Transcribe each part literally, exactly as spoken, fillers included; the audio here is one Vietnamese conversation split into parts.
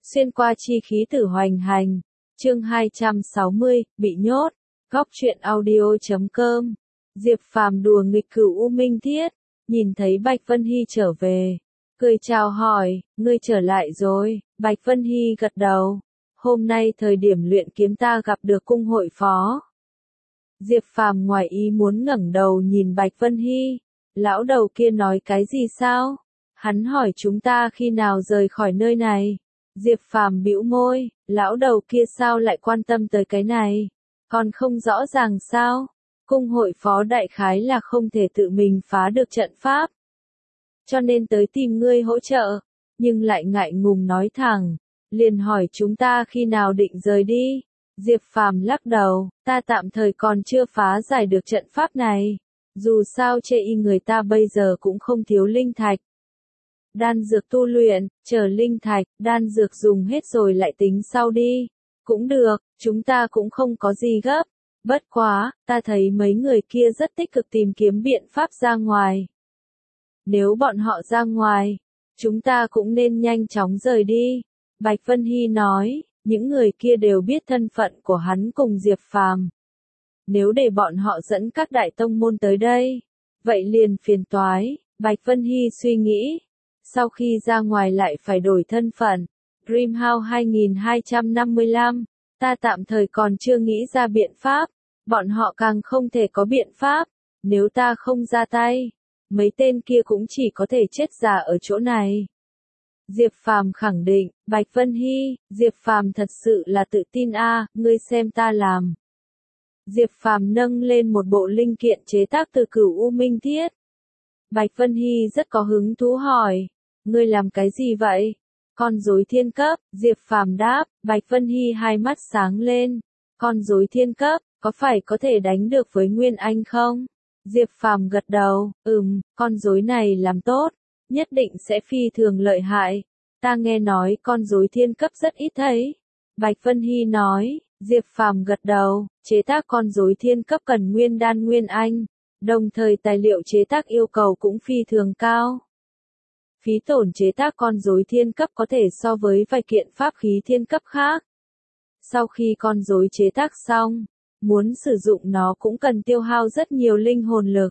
Xuyên qua chi khí tử hoành hành. Chương hai trăm sáu mươi, bị nhốt. Góc truyện audio chấm com. Diệp Phàm đùa nghịch cửu U Minh Thiết, nhìn thấy Bạch Vân Hy trở về, cười chào hỏi, ngươi trở lại rồi. Bạch Vân Hy gật đầu. Hôm nay thời điểm luyện kiếm ta gặp được cung hội phó. Diệp Phàm ngoài ý muốn ngẩng đầu nhìn Bạch Vân Hy. Lão đầu kia nói cái gì sao? Hắn hỏi chúng ta khi nào rời khỏi nơi này. Diệp Phàm bĩu môi, lão đầu kia sao lại quan tâm tới cái này? Còn không rõ ràng sao? Cung hội phó đại khái là không thể tự mình phá được trận pháp, cho nên tới tìm ngươi hỗ trợ, nhưng lại ngại ngùng nói thẳng, liền hỏi chúng ta khi nào định rời đi. Diệp Phàm lắc đầu, ta tạm thời còn chưa phá giải được trận pháp này. Dù sao chê y người ta bây giờ cũng không thiếu linh thạch. Đan dược tu luyện, chờ linh thạch, đan dược dùng hết rồi lại tính sau đi. Cũng được, chúng ta cũng không có gì gấp. Bất quá, ta thấy mấy người kia rất tích cực tìm kiếm biện pháp ra ngoài. Nếu bọn họ ra ngoài, chúng ta cũng nên nhanh chóng rời đi. Bạch Vân Hy nói, những người kia đều biết thân phận của hắn cùng Diệp Phàm. Nếu để bọn họ dẫn các đại tông môn tới đây, vậy liền phiền toái. Bạch Vân Hy suy nghĩ, sau khi ra ngoài lại phải đổi thân phận. Dreamhouse hai nghìn hai trăm năm mươi lăm, ta tạm thời còn chưa nghĩ ra biện pháp, bọn họ càng không thể có biện pháp. Nếu ta không ra tay, mấy tên kia cũng chỉ có thể chết già ở chỗ này. Diệp Phàm khẳng định. Bạch Vân Hy, Diệp Phàm thật sự là tự tin a, ngươi xem ta làm. Diệp Phàm nâng lên một bộ linh kiện chế tác từ cửu U Minh Thiết. Bạch Vân Hy rất có hứng thú hỏi, ngươi làm cái gì vậy? Con rối thiên cấp. Diệp Phàm đáp. Bạch Vân Hy hai mắt sáng lên, con rối thiên cấp, có phải có thể đánh được với Nguyên Anh không? Diệp Phàm gật đầu, ừm, con rối này làm tốt, nhất định sẽ phi thường lợi hại. Ta nghe nói con rối thiên cấp rất ít thấy. Bạch Vân Hy nói. Diệp Phàm gật đầu, chế tác con rối thiên cấp cần nguyên đan nguyên anh, đồng thời tài liệu chế tác yêu cầu cũng phi thường cao. Phí tổn chế tác con rối thiên cấp có thể so với vài kiện pháp khí thiên cấp khác. Sau khi con rối chế tác xong, muốn sử dụng nó cũng cần tiêu hao rất nhiều linh hồn lực.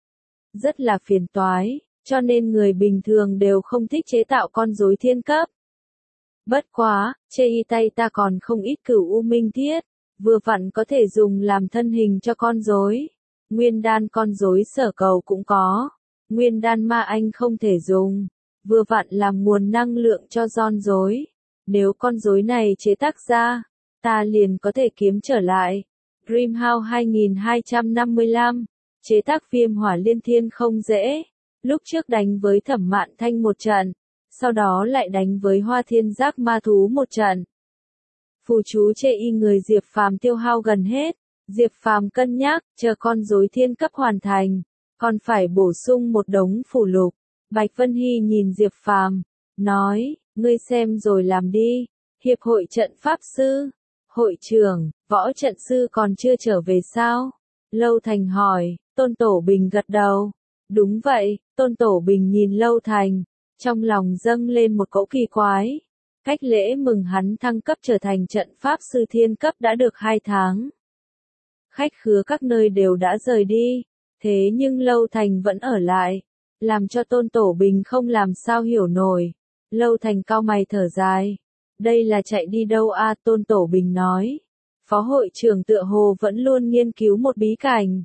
Rất là phiền toái, cho nên người bình thường đều không thích chế tạo con rối thiên cấp. Bất quá, chê y tay ta còn không ít cửu U Minh Thiết, vừa vặn có thể dùng làm thân hình cho con rối. Nguyên đan con rối sở cầu cũng có, nguyên đan ma anh không thể dùng, vừa vặn làm nguồn năng lượng cho con rối. Nếu con rối này chế tác ra, ta liền có thể kiếm trở lại. Dreamhouse hai nghìn hai trăm năm mươi lăm, chế tác viêm hỏa liên thiên không dễ. Lúc trước đánh với Thẩm Mạn Thanh một trận, sau đó lại đánh với Hoa Thiên Giác ma thú một trận. Phù chú chê y người Diệp Phàm tiêu hao gần hết. Diệp Phàm cân nhắc, chờ con rối thiên cấp hoàn thành, còn phải bổ sung một đống phù lục. Bạch Vân Hy nhìn Diệp Phàm, nói, ngươi xem rồi làm đi. Hiệp hội trận pháp sư, hội trưởng, võ trận sư còn chưa trở về sao? Lâu Thành hỏi. Tôn Tổ Bình gật đầu. Đúng vậy. Tôn Tổ Bình nhìn Lâu Thành, trong lòng dâng lên một cỗ kỳ quái. Cách lễ mừng hắn thăng cấp trở thành trận pháp sư thiên cấp đã được hai tháng. Khách khứa các nơi đều đã rời đi, thế nhưng Lâu Thành vẫn ở lại, làm cho Tôn Tổ Bình không làm sao hiểu nổi. Lâu Thành cau mày thở dài. Đây là chạy đi đâu a? Tôn Tổ Bình nói. Phó hội trưởng tựa hồ vẫn luôn nghiên cứu một bí cảnh.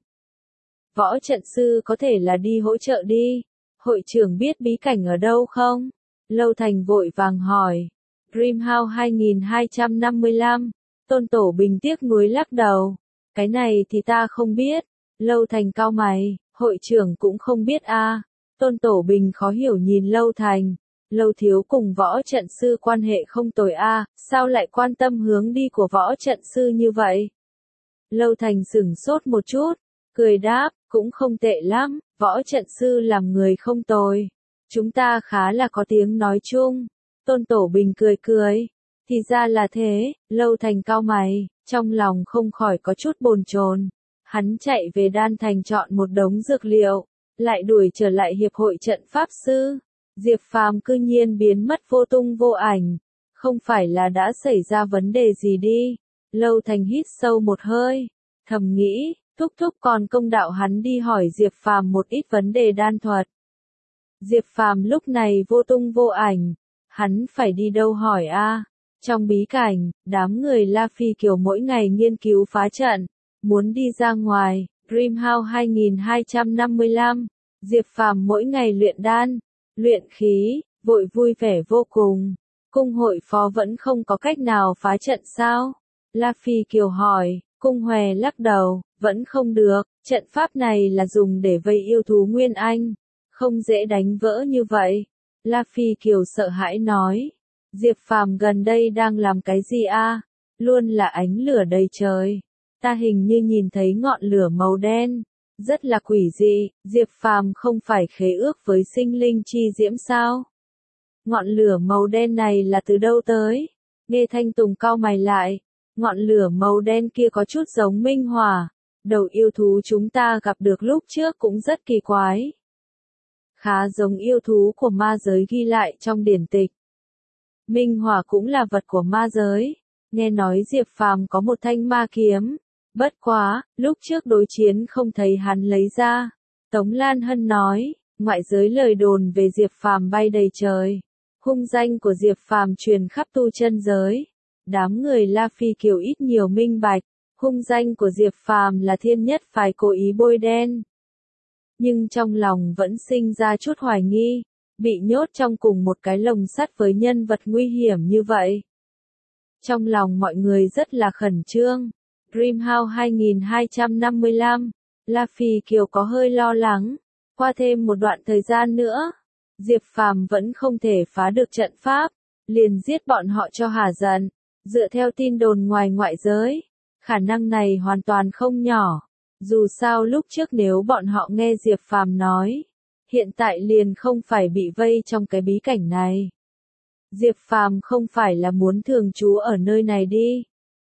Võ trận sư có thể là đi hỗ trợ đi. Hội trưởng biết bí cảnh ở đâu không? Lâu Thành vội vàng hỏi. Dreamhouse hai nghìn hai trăm năm mươi lăm. Tôn Tổ Bình tiếc nuối lắc đầu. Cái này thì ta không biết. Lâu Thành cau mày. Hội trưởng cũng không biết a. Tôn Tổ Bình khó hiểu nhìn Lâu Thành. Lâu thiếu cùng võ trận sư quan hệ không tồi a, sao lại quan tâm hướng đi của võ trận sư như vậy? Lâu Thành sửng sốt một chút, cười đáp, cũng không tệ lắm, võ trận sư làm người không tồi. Chúng ta khá là có tiếng nói chung. Tôn Tổ Bình cười cười. Thì ra là thế. Lâu Thành cau mày, trong lòng không khỏi có chút bồn chồn. Hắn chạy về Đan Thành chọn một đống dược liệu, lại đuổi trở lại hiệp hội trận pháp sư. Diệp Phàm cư nhiên biến mất vô tung vô ảnh, Không phải là đã xảy ra vấn đề gì đi. Lâu Thành hít sâu một hơi, thầm nghĩ, thúc thúc còn công đạo hắn đi hỏi Diệp Phàm một ít vấn đề đan thuật. Diệp Phàm lúc này vô tung vô ảnh, hắn phải đi đâu hỏi a? Trong bí cảnh, đám người La Phi Kiều mỗi ngày nghiên cứu phá trận, muốn đi ra ngoài, Dreamhouse hai hai năm lăm, Diệp Phàm mỗi ngày luyện đan, luyện khí, vội vui vẻ vô cùng. Cung hội phó vẫn không có cách nào phá trận sao? La Phi Kiều hỏi, Cung Hòe lắc đầu, vẫn không được, trận pháp này là dùng để vây yêu thú Nguyên Anh, không dễ đánh vỡ như vậy. La Phi Kiều sợ hãi nói, Diệp Phàm gần đây đang làm cái gì a? Luôn là ánh lửa đầy trời. Ta hình như nhìn thấy ngọn lửa màu đen, rất là quỷ dị, Diệp Phàm không phải khế ước với sinh linh chi diễm sao? Ngọn lửa màu đen này là từ đâu tới? Nghe Thanh Tùng cau mày lại, ngọn lửa màu đen kia có chút giống minh hỏa, đầu yêu thú chúng ta gặp được lúc trước cũng rất kỳ quái. Khá giống yêu thú của ma giới ghi lại trong điển tịch. Minh hỏa cũng là vật của ma giới, nghe nói Diệp Phàm có một thanh ma kiếm, bất quá, lúc trước đối chiến không thấy hắn lấy ra. Tống Lan Hân nói, ngoại giới lời đồn về Diệp Phàm bay đầy trời, hung danh của Diệp Phàm truyền khắp tu chân giới. Đám người La Phi Kiều ít nhiều minh bạch, hung danh của Diệp Phàm là thiên nhất phải cố ý bôi đen. Nhưng trong lòng vẫn sinh ra chút hoài nghi, bị nhốt trong cùng một cái lồng sắt với nhân vật nguy hiểm như vậy. Trong lòng mọi người rất là khẩn trương. Dreamhouse hai hai năm lăm, La Phi Kiều có hơi lo lắng, qua thêm một đoạn thời gian nữa, Diệp Phàm vẫn không thể phá được trận pháp, liền giết bọn họ cho hả giận. Dựa theo tin đồn ngoài ngoại giới, khả năng này hoàn toàn không nhỏ. Dù sao lúc trước nếu bọn họ nghe Diệp Phàm nói, hiện tại liền không phải bị vây trong cái bí cảnh này. Diệp Phàm không phải là muốn thường trú ở nơi này đi.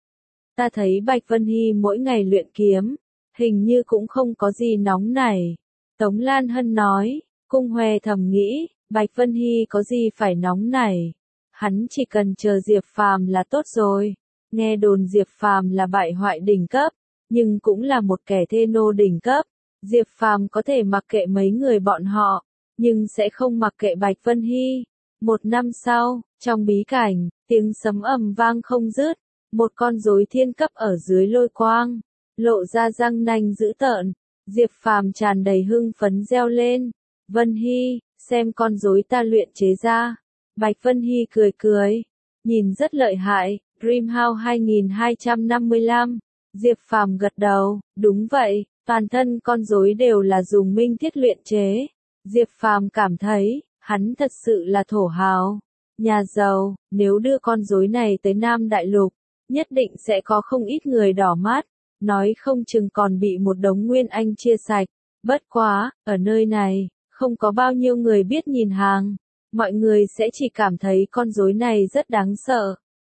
Ta thấy Bạch Vân Hy mỗi ngày luyện kiếm, hình như cũng không có gì nóng nảy. Tống Lan Hân nói, Cung Hòe thầm nghĩ, Bạch Vân Hy có gì phải nóng nảy. Hắn chỉ cần chờ Diệp Phàm là tốt rồi. Nghe đồn Diệp Phàm là bại hoại đỉnh cấp, nhưng cũng là một kẻ thê nô đỉnh cấp. Diệp Phàm có thể mặc kệ mấy người bọn họ, nhưng sẽ không mặc kệ Bạch Vân Hy. Một năm sau, trong bí cảnh, tiếng sấm ầm vang không dứt, một con rối thiên cấp ở dưới lôi quang, lộ ra răng nanh dữ tợn. Diệp Phàm tràn đầy hưng phấn reo lên, Vân Hy, xem con rối ta luyện chế ra. Bạch Vân Hy cười cười, nhìn rất lợi hại. Dreamhouse hai hai năm lăm, Diệp Phàm gật đầu, đúng vậy, toàn thân con rối đều là dùng minh thiết luyện chế. Diệp Phàm cảm thấy, hắn thật sự là thổ hào, nhà giàu, nếu đưa con rối này tới Nam Đại Lục, nhất định sẽ có không ít người đỏ mắt, nói không chừng còn bị một đống Nguyên Anh chia sạch. Bất quá, ở nơi này, không có bao nhiêu người biết nhìn hàng. Mọi người sẽ chỉ cảm thấy con rối này rất đáng sợ.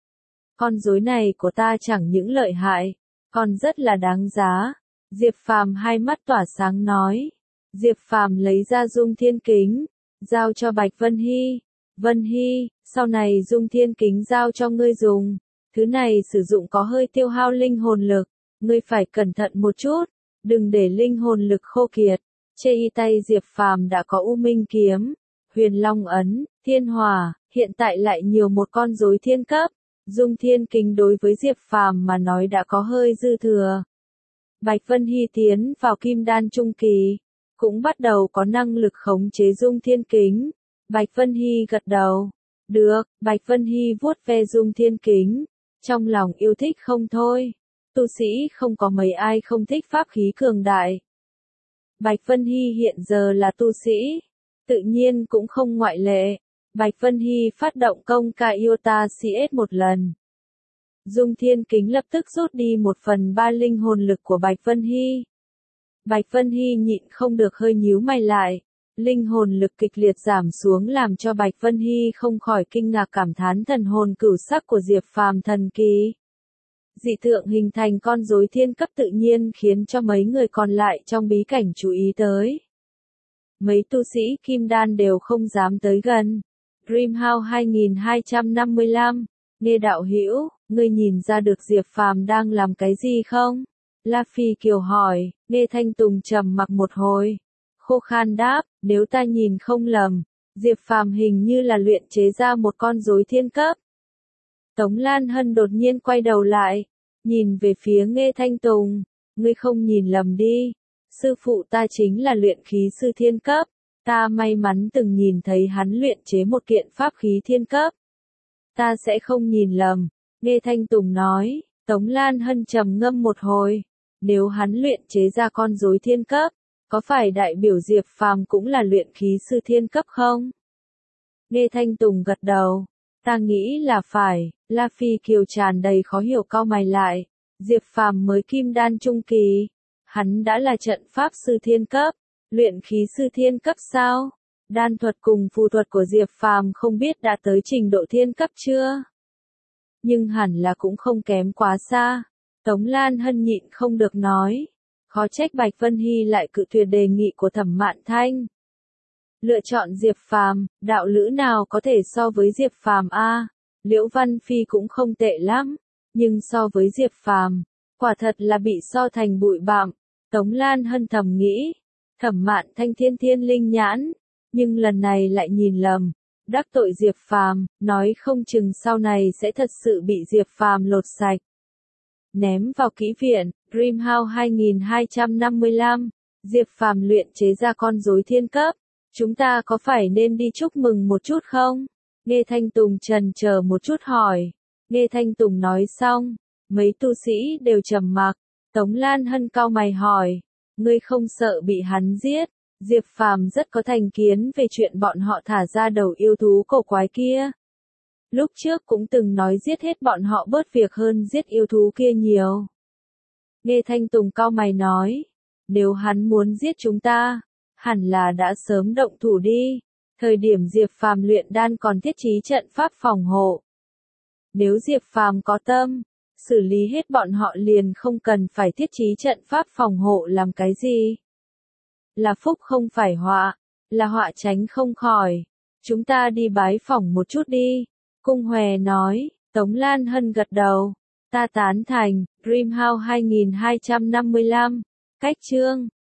Con rối này của ta chẳng những lợi hại, còn rất là đáng giá. Diệp Phàm hai mắt tỏa sáng nói. Diệp Phàm lấy ra Dung Thiên Kính, giao cho Bạch Vân Hy. Vân Hy, sau này Dung Thiên Kính giao cho ngươi dùng. Thứ này sử dụng có hơi tiêu hao linh hồn lực, ngươi phải cẩn thận một chút, đừng để linh hồn lực khô kiệt. Trên tay Diệp Phàm đã có U Minh Kiếm, Huyền Long Ấn, Thiên Hỏa, hiện tại lại nhiều một con rối thiên cấp. Dung Thiên Kính đối với Diệp Phàm mà nói đã có hơi dư thừa. Bạch Vân Hy tiến vào Kim Đan Trung Kỳ, cũng bắt đầu có năng lực khống chế Dung Thiên Kính. Bạch Vân Hy gật đầu. Được, Bạch Vân Hy vuốt ve Dung Thiên Kính, trong lòng yêu thích không thôi. Tu sĩ không có mấy ai không thích pháp khí cường đại. Bạch Vân Hy hiện giờ là tu sĩ, tự nhiên cũng không ngoại lệ. Bạch Vân Hy phát động công ca Iota xê ét một lần. Dung Thiên Kính lập tức rút đi một phần ba linh hồn lực của Bạch Vân Hy. Bạch Vân Hy nhịn không được hơi nhíu mày lại. Linh hồn lực kịch liệt giảm xuống làm cho Bạch Vân Hy không khỏi kinh ngạc cảm thán thần hồn cửu sắc của Diệp Phàm thần kỳ. Dị tượng hình thành con rối thiên cấp tự nhiên khiến cho mấy người còn lại trong bí cảnh chú ý tới. Mấy tu sĩ Kim Đan đều không dám tới gần. Dreamhouse hai nghìn hai trăm năm mươi lăm, Nghe đạo hữu, ngươi nhìn ra được Diệp Phàm đang làm cái gì không? La Phi Kiều hỏi, Nghe Thanh Tùng trầm mặc một hồi. Khô khan đáp, nếu ta nhìn không lầm, Diệp Phàm hình như là luyện chế ra một con rối thiên cấp. Tống Lan Hân đột nhiên quay đầu lại, nhìn về phía Nghe Thanh Tùng, ngươi không nhìn lầm đi, sư phụ ta chính là luyện khí sư thiên cấp, ta may mắn từng nhìn thấy hắn luyện chế một kiện pháp khí thiên cấp. Ta sẽ không nhìn lầm, Nghe Thanh Tùng nói. Tống Lan Hân trầm ngâm một hồi, nếu hắn luyện chế ra con rối thiên cấp, có phải đại biểu Diệp Phàm cũng là luyện khí sư thiên cấp không? Nghe Thanh Tùng gật đầu, ta nghĩ là phải. La Phi Kiều tràn đầy khó hiểu cau mày lại, Diệp Phàm mới kim đan trung kỳ, hắn đã là trận pháp sư thiên cấp, luyện khí sư thiên cấp sao? Đan thuật cùng phù thuật của Diệp Phàm không biết đã tới trình độ thiên cấp chưa? Nhưng hẳn là cũng không kém quá xa. Tống Lan Hân nhịn không được nói, khó trách Bạch Vân Hy lại cự tuyệt đề nghị của Thẩm Mạn Thanh. Lựa chọn Diệp Phàm, đạo lữ nào có thể so với Diệp Phàm a? Liễu Văn Phi cũng không tệ lắm, nhưng so với Diệp Phàm, quả thật là bị so thành bụi bặm. Tống Lan Hân thầm nghĩ, Thẩm Mạn Thanh thiên thiên linh nhãn, nhưng lần này lại nhìn lầm, đắc tội Diệp Phàm, nói không chừng sau này sẽ thật sự bị Diệp Phàm lột sạch. Ném vào kỹ viện, Dreamhouse hai nghìn hai trăm năm mươi lăm, Diệp Phàm luyện chế ra con rối thiên cấp, chúng ta có phải nên đi chúc mừng một chút không? Nghe Thanh Tùng chần chờ một chút hỏi. Nghe Thanh Tùng nói xong, mấy tu sĩ đều trầm mặc. Tống Lan Hân cau mày hỏi, ngươi không sợ bị hắn giết? Diệp Phàm rất có thành kiến về chuyện bọn họ thả ra đầu yêu thú cổ quái kia. Lúc trước cũng từng nói giết hết bọn họ bớt việc hơn giết yêu thú kia nhiều. Nghe Thanh Tùng cau mày nói, nếu hắn muốn giết chúng ta, hẳn là đã sớm động thủ đi. Thời điểm Diệp Phàm luyện đan còn thiết trí trận pháp phòng hộ. Nếu Diệp Phàm có tâm, xử lý hết bọn họ liền không cần phải thiết trí trận pháp phòng hộ làm cái gì. Là phúc không phải họa, là họa tránh không khỏi. Chúng ta đi bái phỏng một chút đi. Cung Hòe nói. Tống Lan Hân gật đầu. Ta tán thành. Dreamhouse hai nghìn hai trăm năm mươi lăm. Cách chương.